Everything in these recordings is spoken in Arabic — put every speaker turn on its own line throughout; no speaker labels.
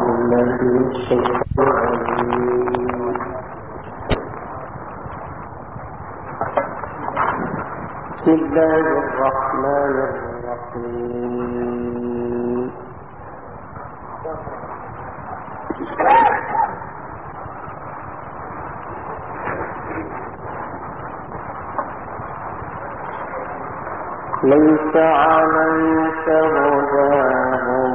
بالله من الشيطان الرجيم. بسم الله الرحمن الرحيم. ليس عليك هداهم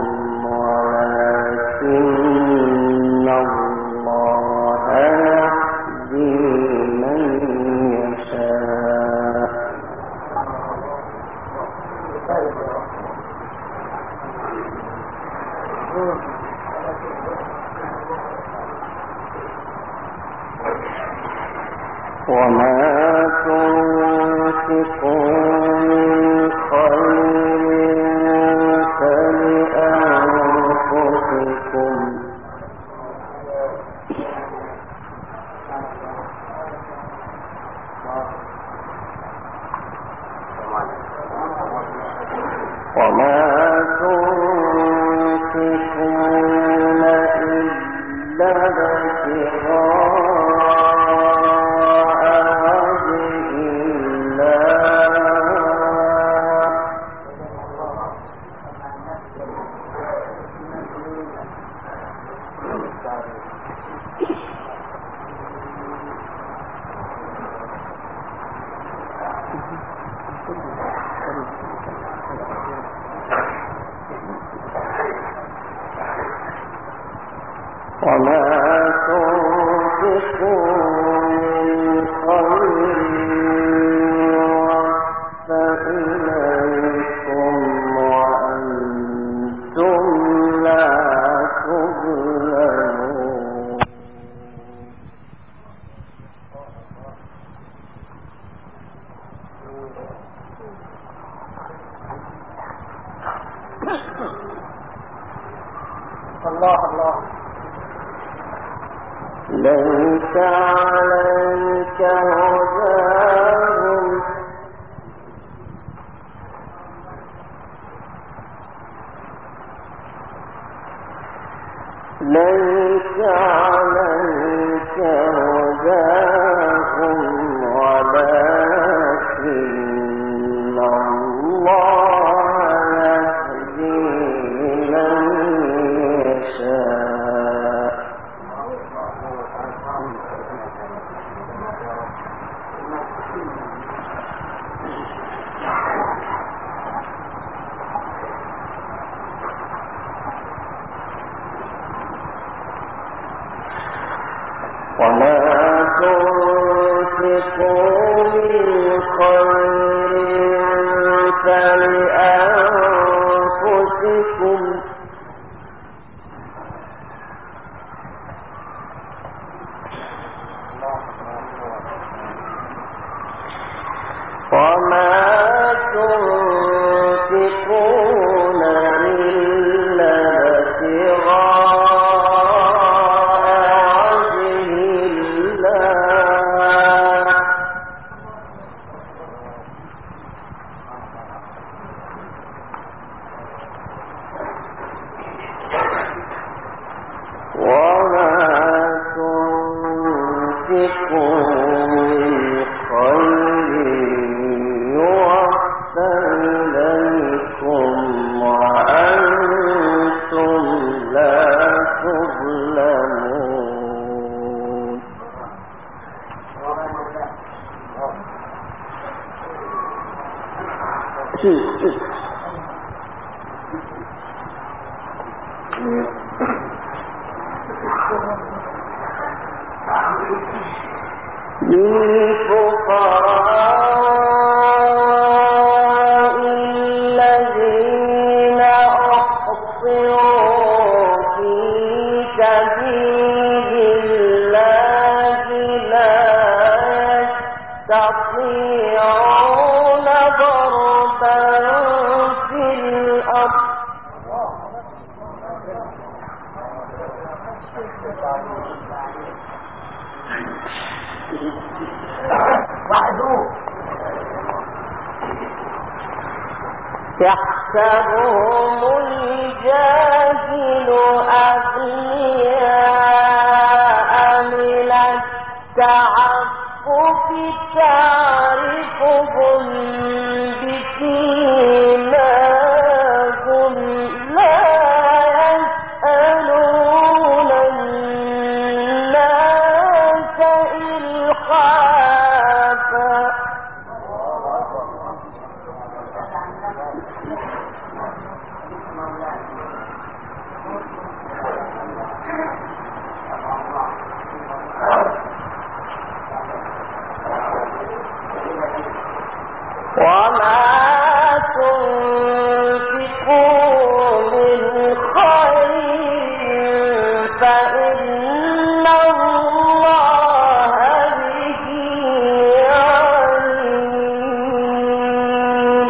ولكن الله يهدي من يشاء. وما تنفقوا من خير فلأنفسكم وما تنفقون إلا وما تنفقوا من خير فإليكم وأنتم لا تظلمون. الله الله. ليس عليك هداهم ليس عليك هداهم ولكن الله يهدي من يشاء. وما تنفقوا من خير فلأنفسكم وما تنفقون إلا للفقراء الذين أحصروا في سبيل الله لا يستطيعون ضربا في الأرض يحسبهم الجاهل أغنياء فإن الله به عليم.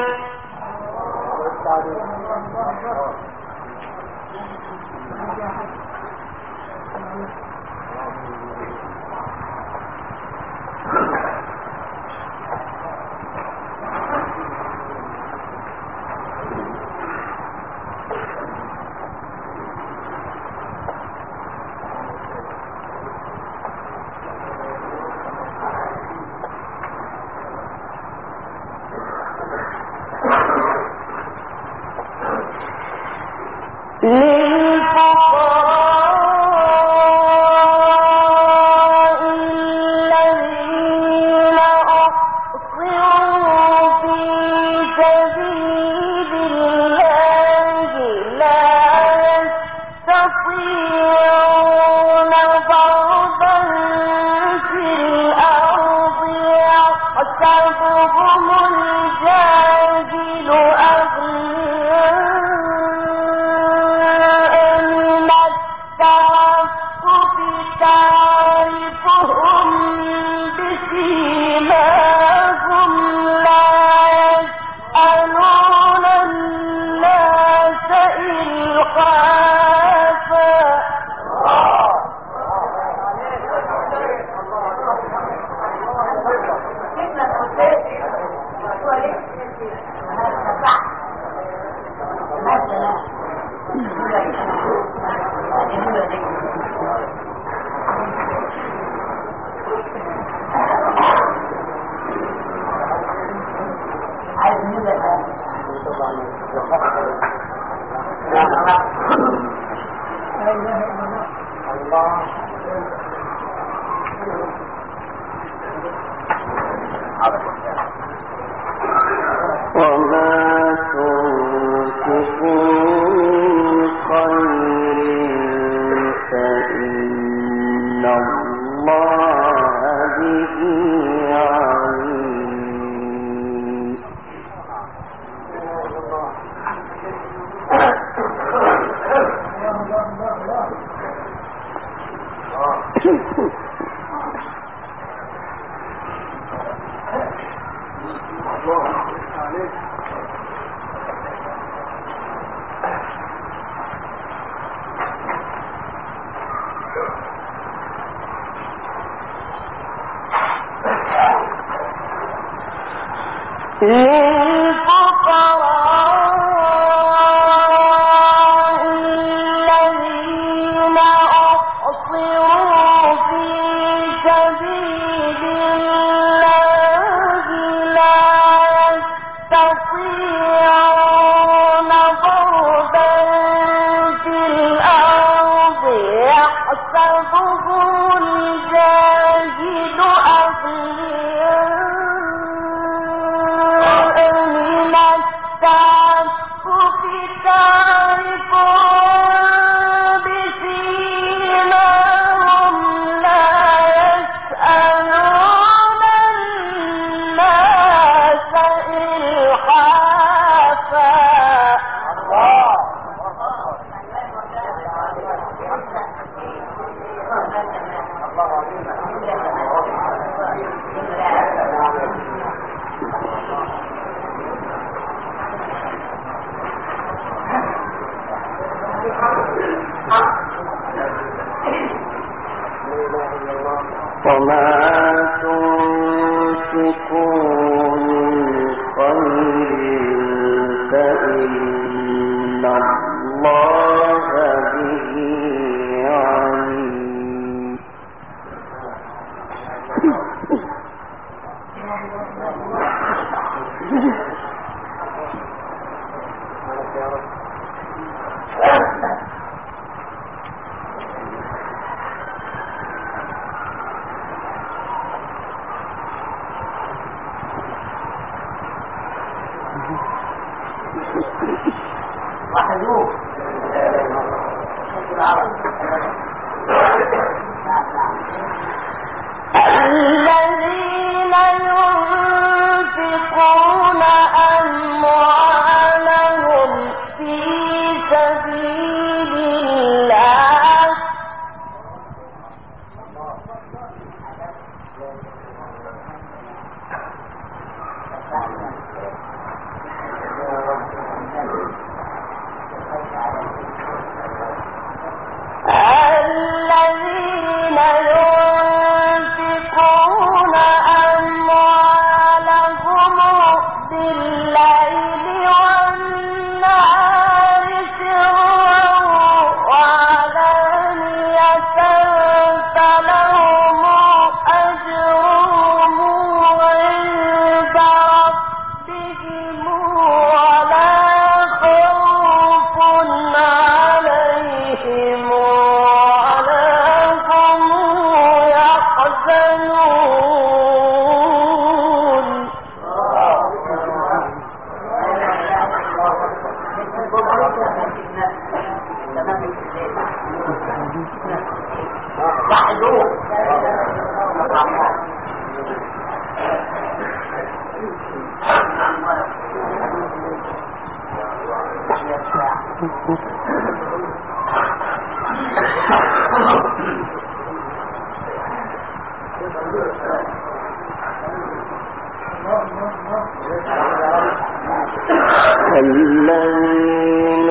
الذين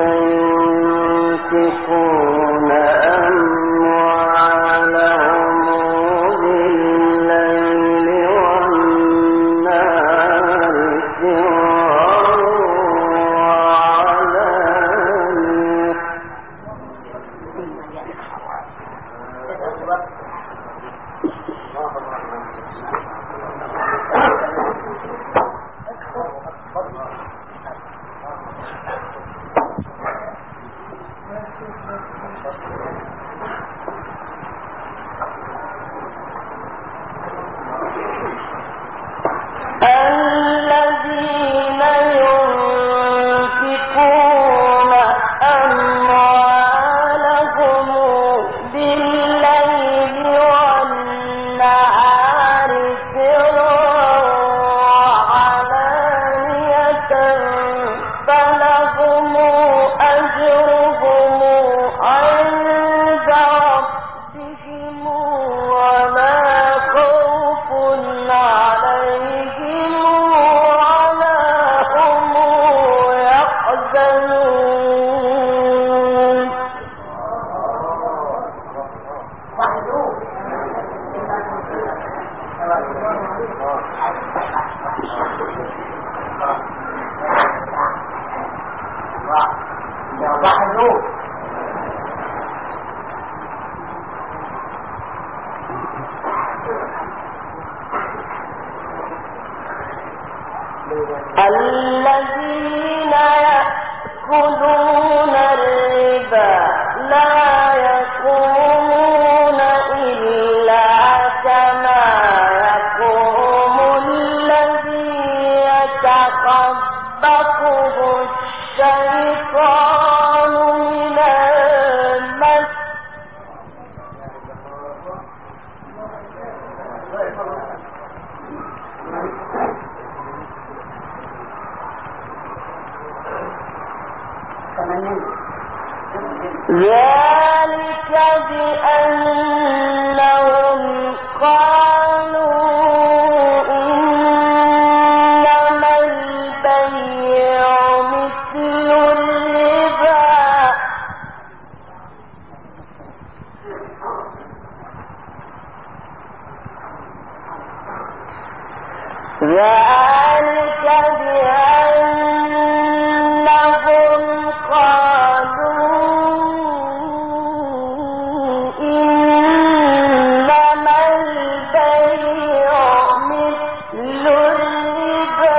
ينفقون أموالهم بالليل والنهار سرا وعلانية الذين ينفقون أموالهم بالليل والنهار سرا وعلانية فلهم أجرهم عند ربهم ولا خوف عليهم ولا هم يحزنون. الذين يأكلون الربا لا يقومون إلا كما يقوم الذي يتخبطه الشيطان من المس. ذلك بأنهم قالوا إنما البيع مثل الربا ذلك بأنهم قالوا إنما البيع مثل الربا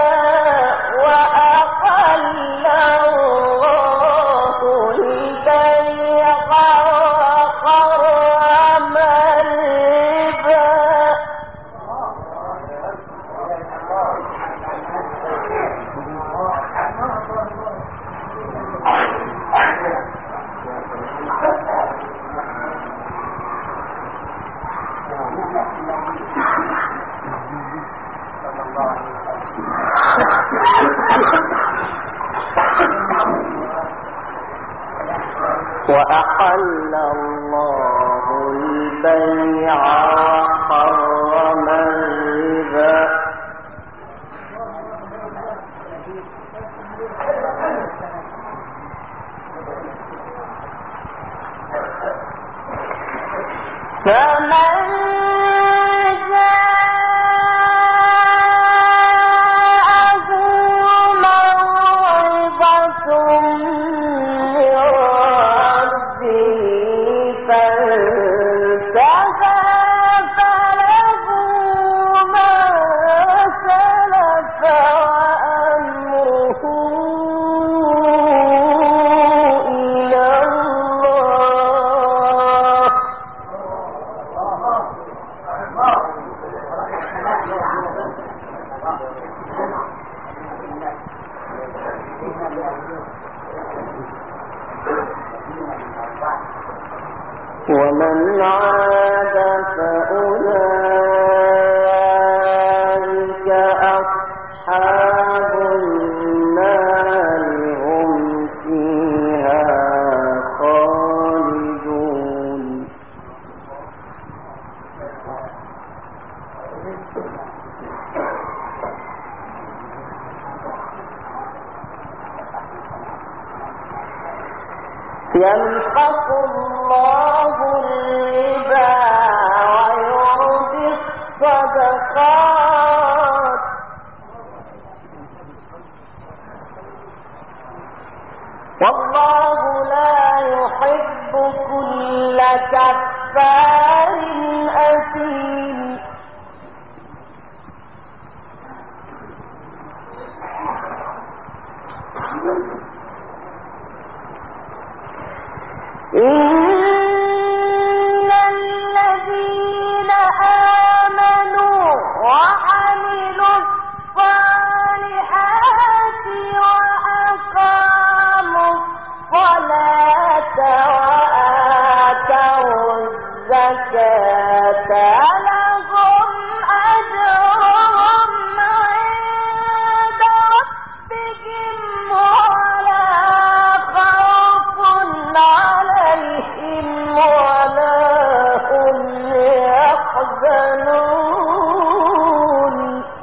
وأحل الله البيع وحرم الربا. وأحل الله البيع وحرم الربا. فمن جاءه موعظة من ربه فانتهى فله ما سلف وأمره إلى الله. ومن عاد فأولئك أصحاب النار هم فيها خالدون يمحق الله الربا ويربي الصدقات والله لا يحب كل كفار أثيم إن الذين آمنوا وعملوا الصالحات وأقاموا الصلاة وآتوا الزكاة لهم أجرهم عند ربهم ولا خوف عليهم ولا هم يحزنون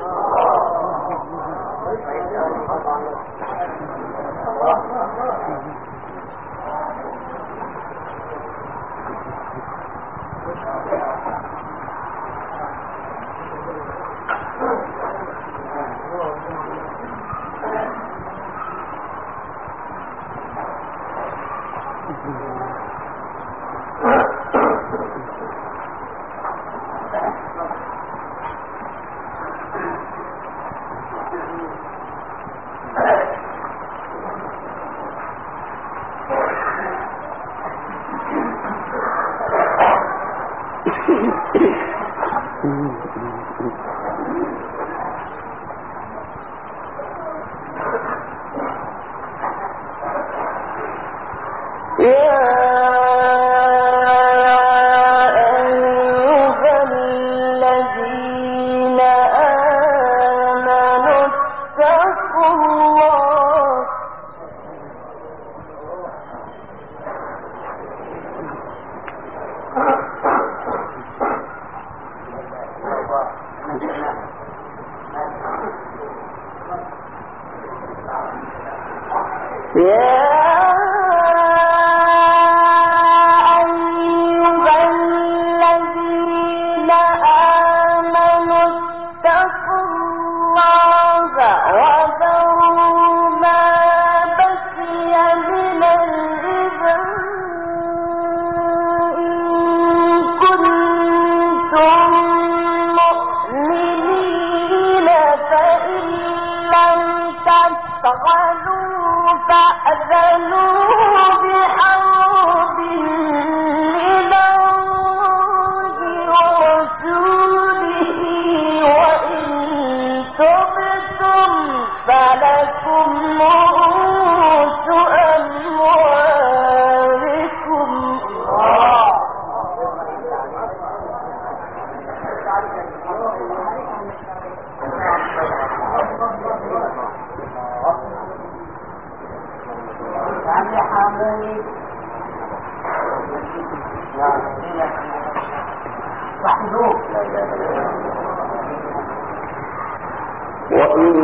وإن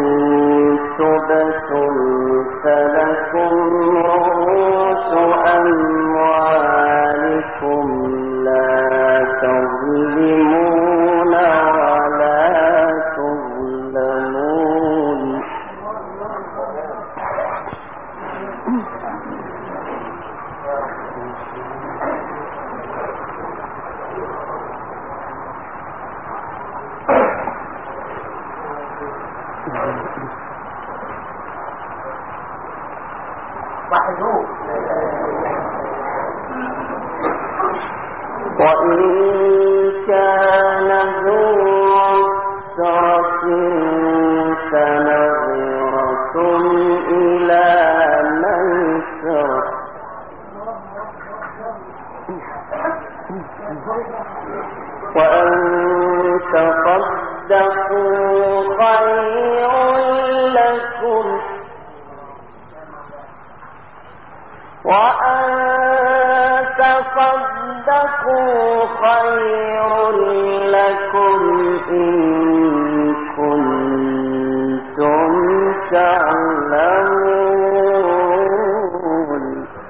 تبتم فلكم رؤوس أموالكم لا تظلمون ولا تظلمون وإن كان ذو عسرة فنظرة إلى ميسرة وأن تصدقوا خير لكم وأن تصدقوا خير لكم إن كنتم تعلمون.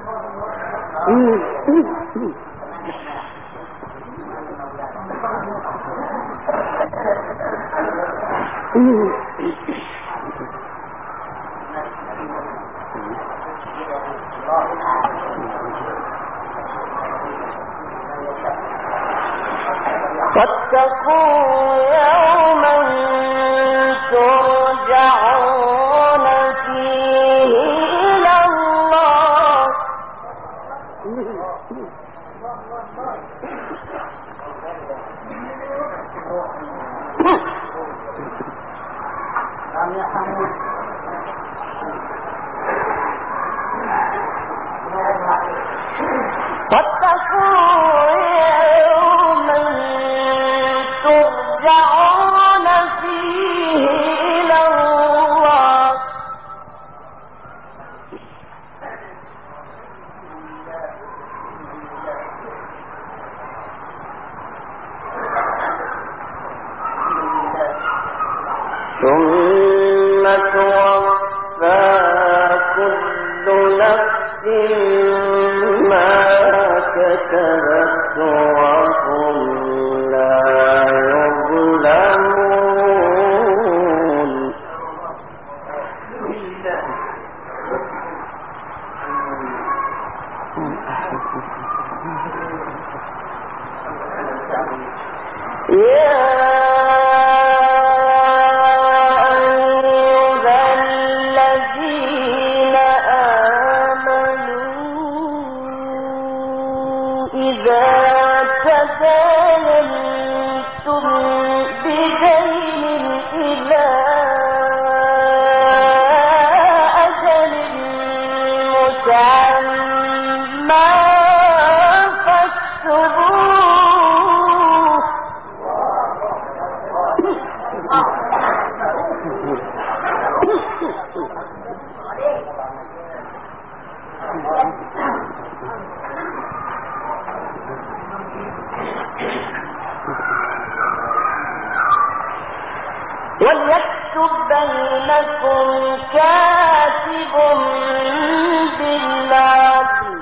واتقوا يوما ترجعون فيه إلى الله ترجعون فيه إلى الله ثم توفى كل نفس ما كسبت وهم لا يظلمون. وليكتب بينكم كاتب بالعدل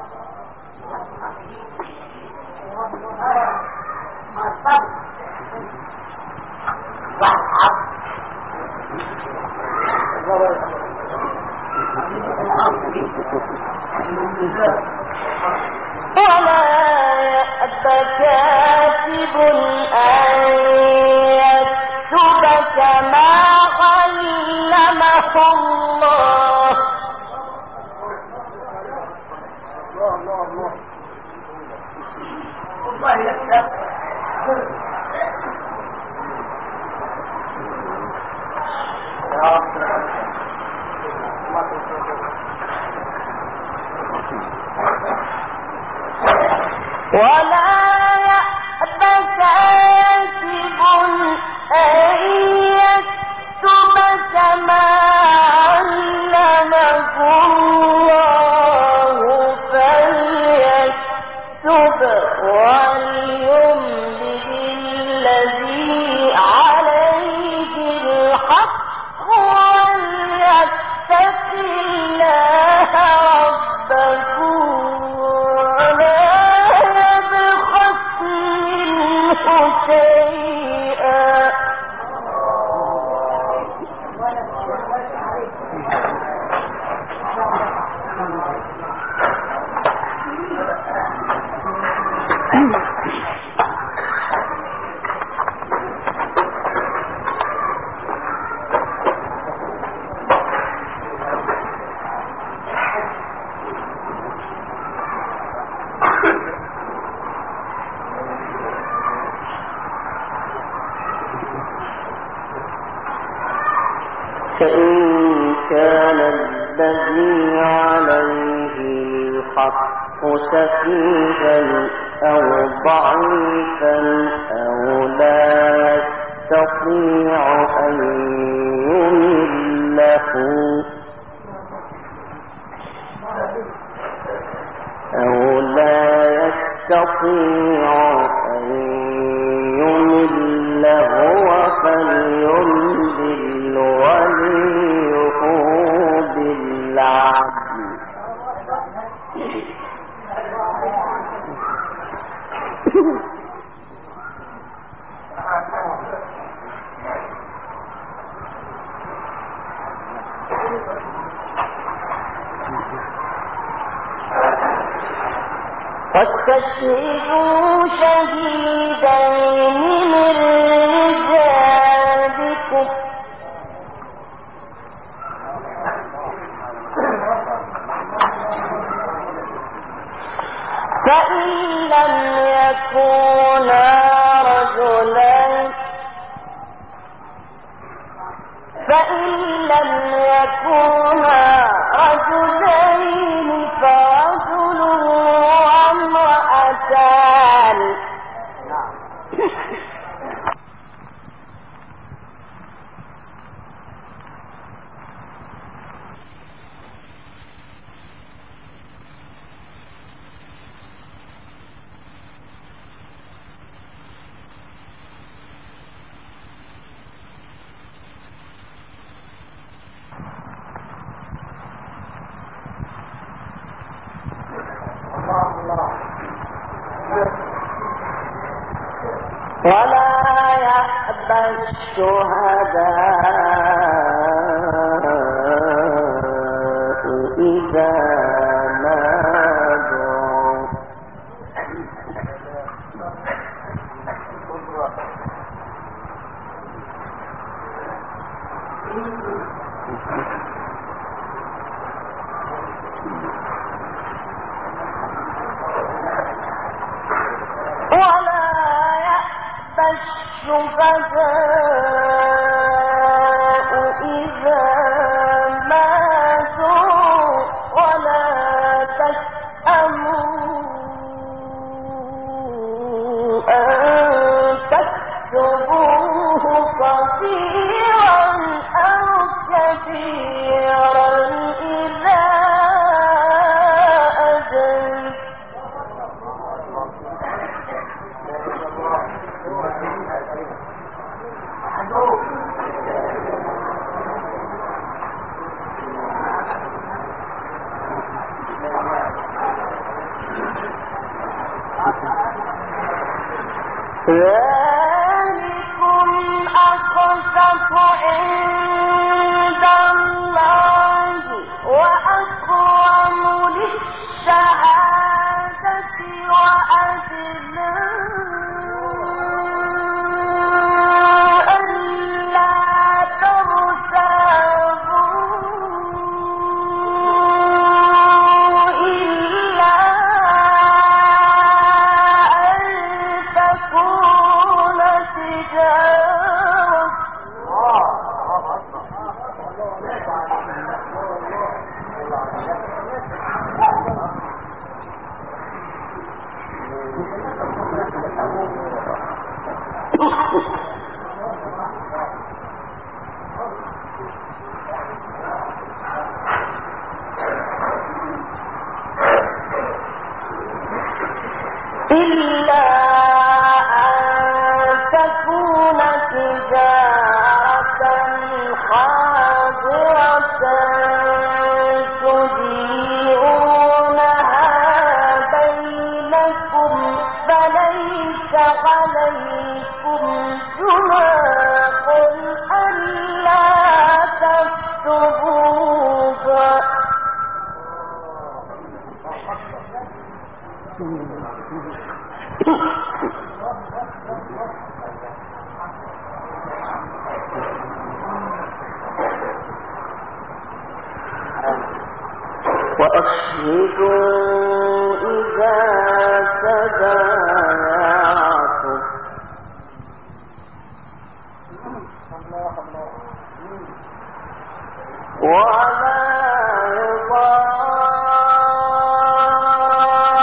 ولا يأب كاتب أن يكتب كما علمه الله ولا يأب كاتب أن يكتب كما علمه الله فليكتب وليملل الذي عليه الحق وليتق الله ربه شيئا فإن كان الذي عليه الحق سفيها أو ضعيفا أو لا يستطيع أن يمله فليملل وليه بالعدل واستشهدوا شهيدين من رجالكم فإن لم يكونا رجلين فرجل وامرأتان ولا يأبى الشهداء إذا ما دعوا الشهداء إذا ما دعوا ولا تسأموا أن تكتبوه صغيرا أو كبيرا إلى أجل ذلكم أقسط عند الله وأقوم للشهادة وأدنى ألا ترتابوا إلا إلا أن تكون تجارة حاضرة تديرونها بينكم فليس عليكم جناح ألا تكتبوها وأشهدوا إذا تبايعتم ولا يضار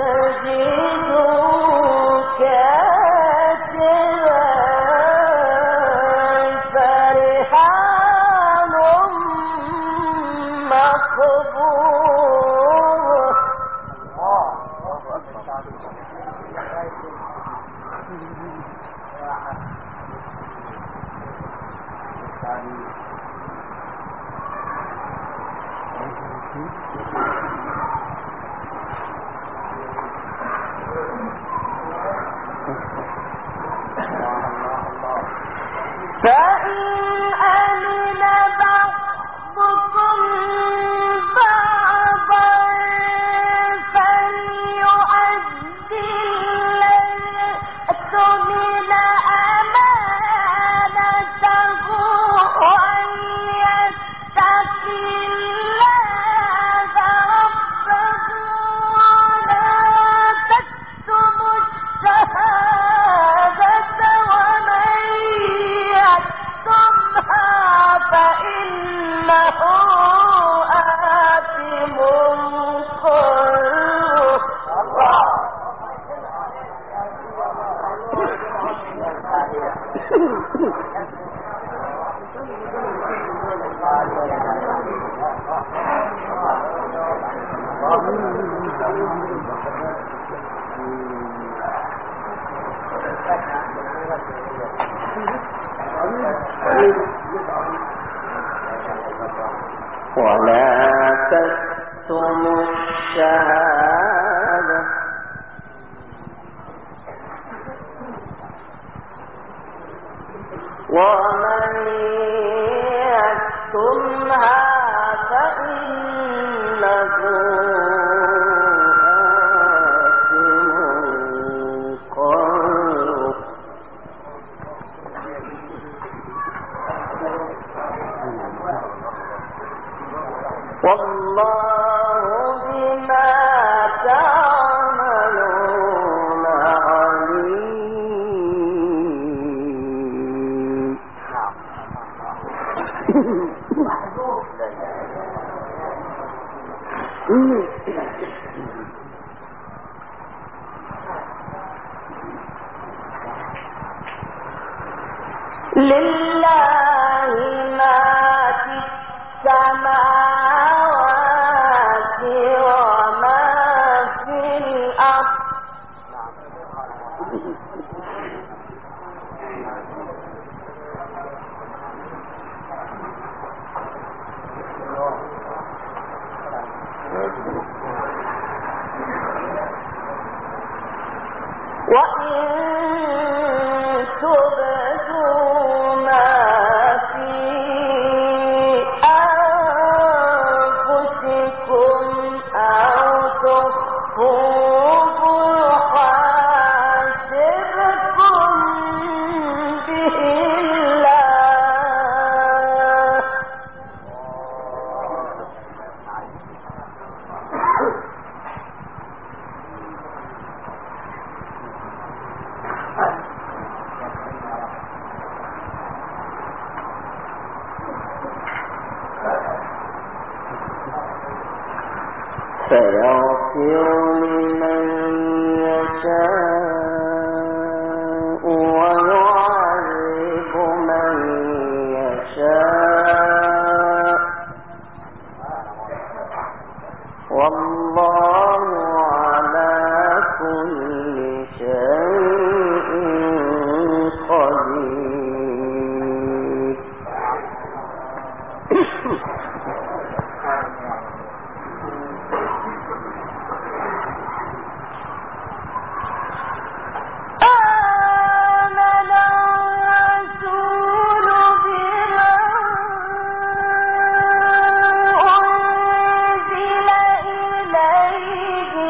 ولا تكتموا الشهادة ومن يكتمها فإنه والله بما تعملون عليم. لله ما في السماوات وما في الأرض وإن تبدوا ما في أنفسكم أو تخفوه يحاسبكم به الله فيغفر لمن يشاء ويعذب من يشاء والله على كل شيء قدير. إليه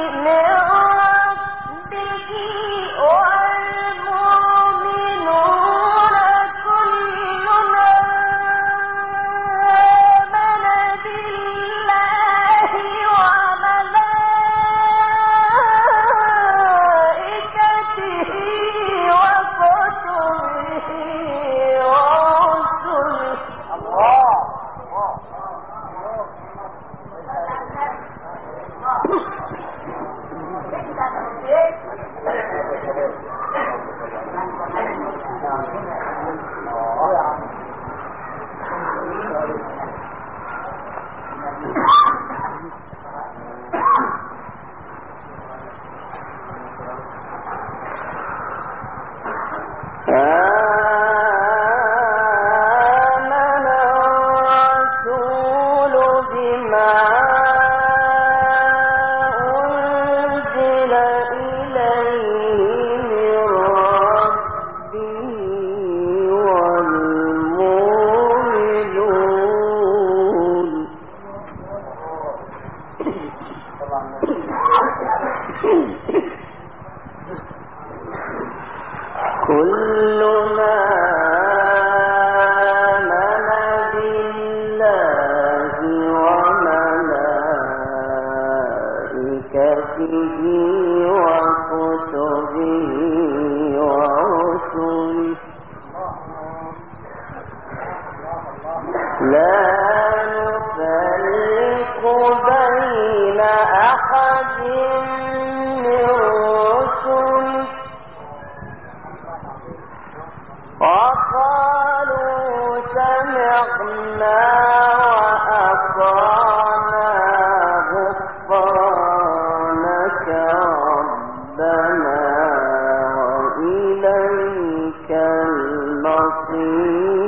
كل ما آمن بالله وملائكته وكتبه ورسله لا نفرق بين أحد من رسله وقالوا سمعنا وأطعنا غفرانك ربنا وإليك المصير.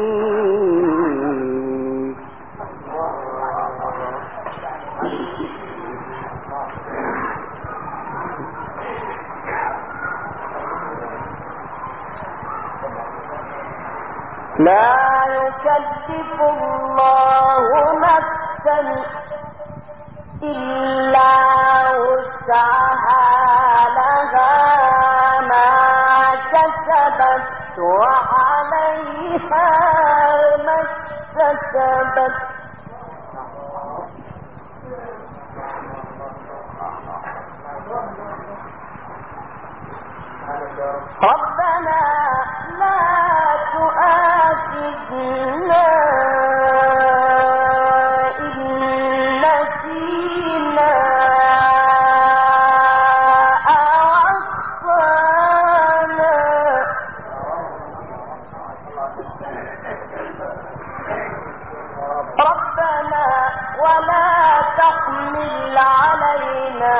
لا يكلف الله نفسا إلا وسعها لها ما كسبت وعليها ما اكتسبت ربنا لا تؤاخذنا إن نسينا أو أخطأنا ربنا ولا تحمل علينا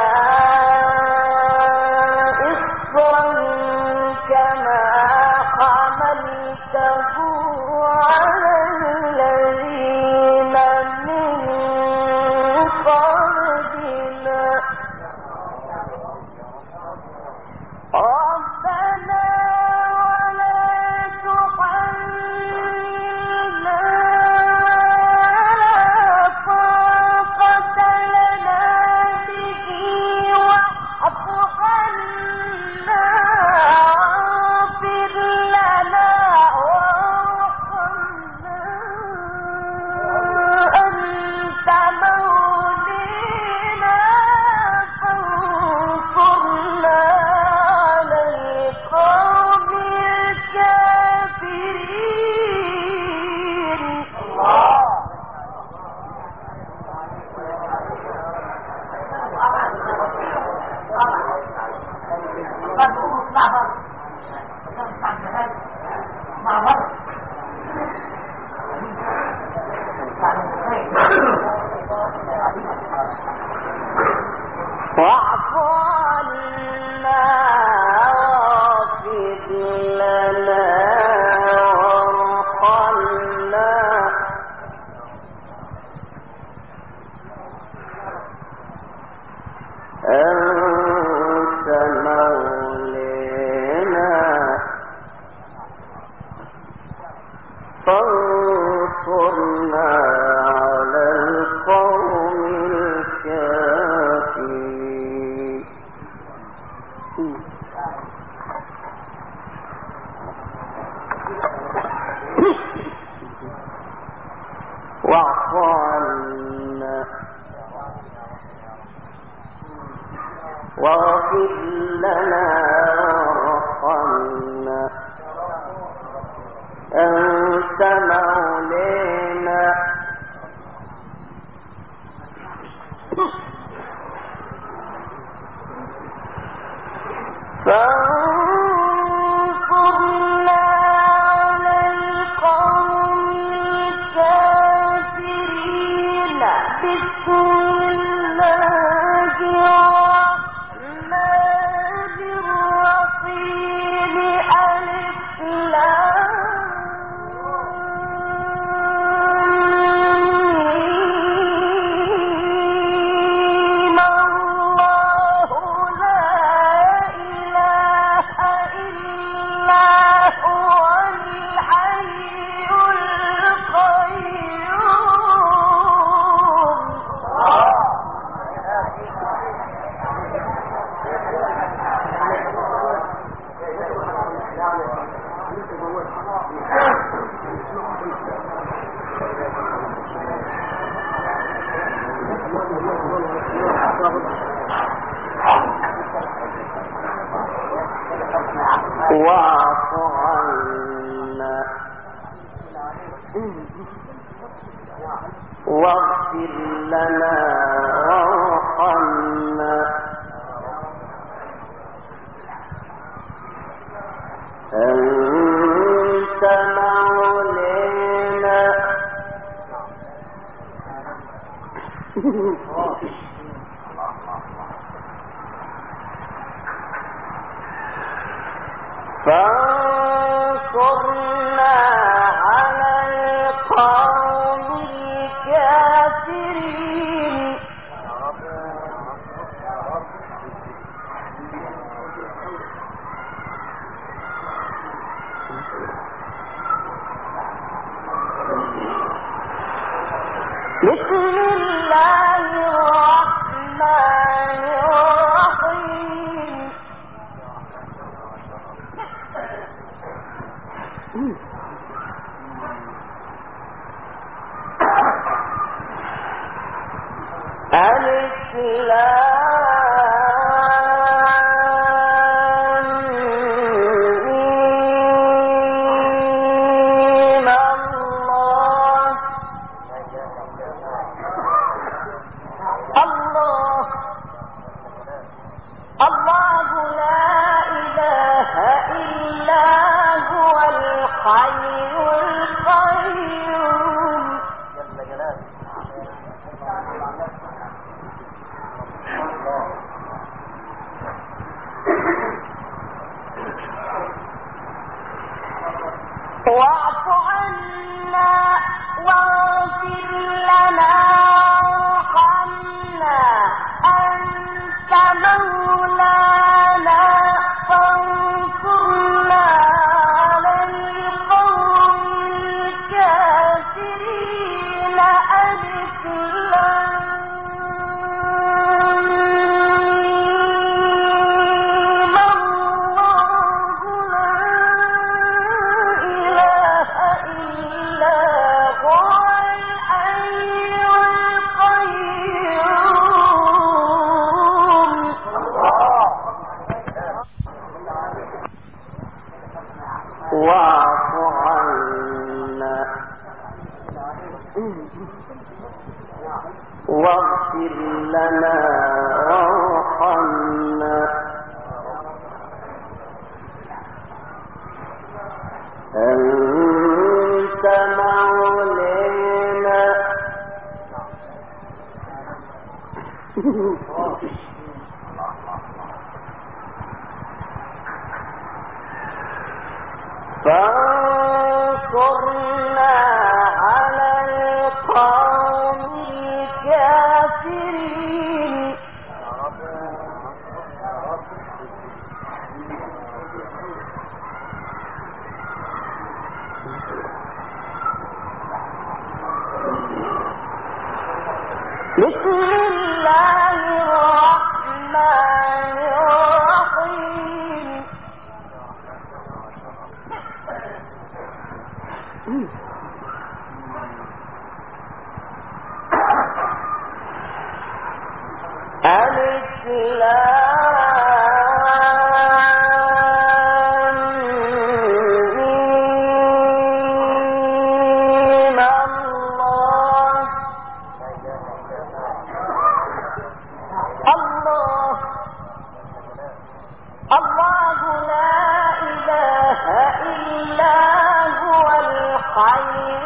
واعف عنا واغفر لنا وارحمنا أنت مولانا فانصرنا على القوم الكافرين. واعف عنا واغفر لنا وارحمنا أنت مولانا فانصرنا على القوم الكافرين. بسم الله الرحمن الرحيم. ألف لام الله لا إله
واعف عنا واغفر لنا وارحمنا أنت مولانا فانصرنا على القوم الكافرين بسم الله الرحمن الرحيم ألف لام ميم الله لا إله إلا هو الحي القيوم واعف عنا واغفر لنا وارحمنا أنت مولانا فانصرنا على القوم الكافرين ألف واعف عنا واغفر لنا وارحمنا أنت مولانا فانصرنا على القوم الكافرين بسم الله الرحمن الرحيم ألف لام ميم الله لا إله إلا هو الحي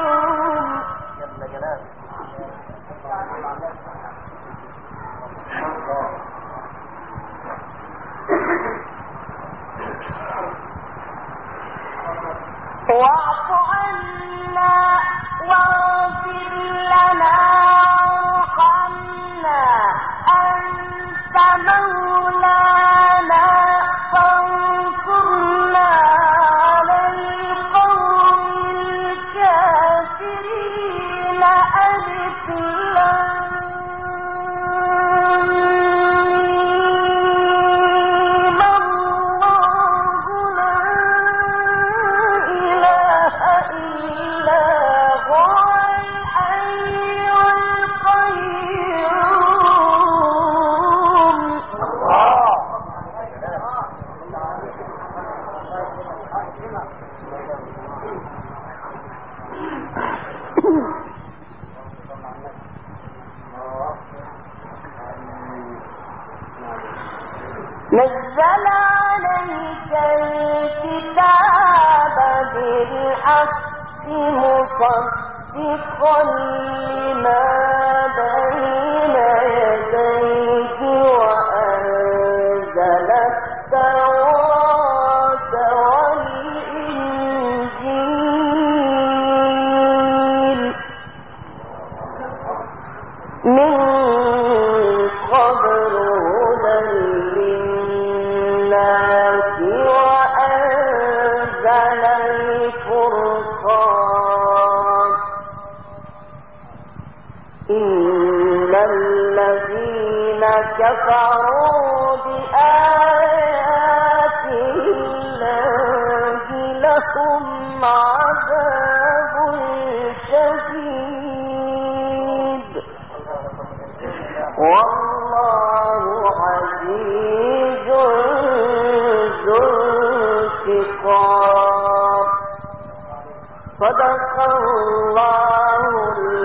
القيوم
نزل عليك الكتاب بالحق مصدقا لما بين يديه وأنزل التوراة والإنجيل من قبل هدى للناس وأنزل الفرقان إن الذين كفروا بآيات الله لهم عذاب شديد والله عزيز ذو انتقام صدق الله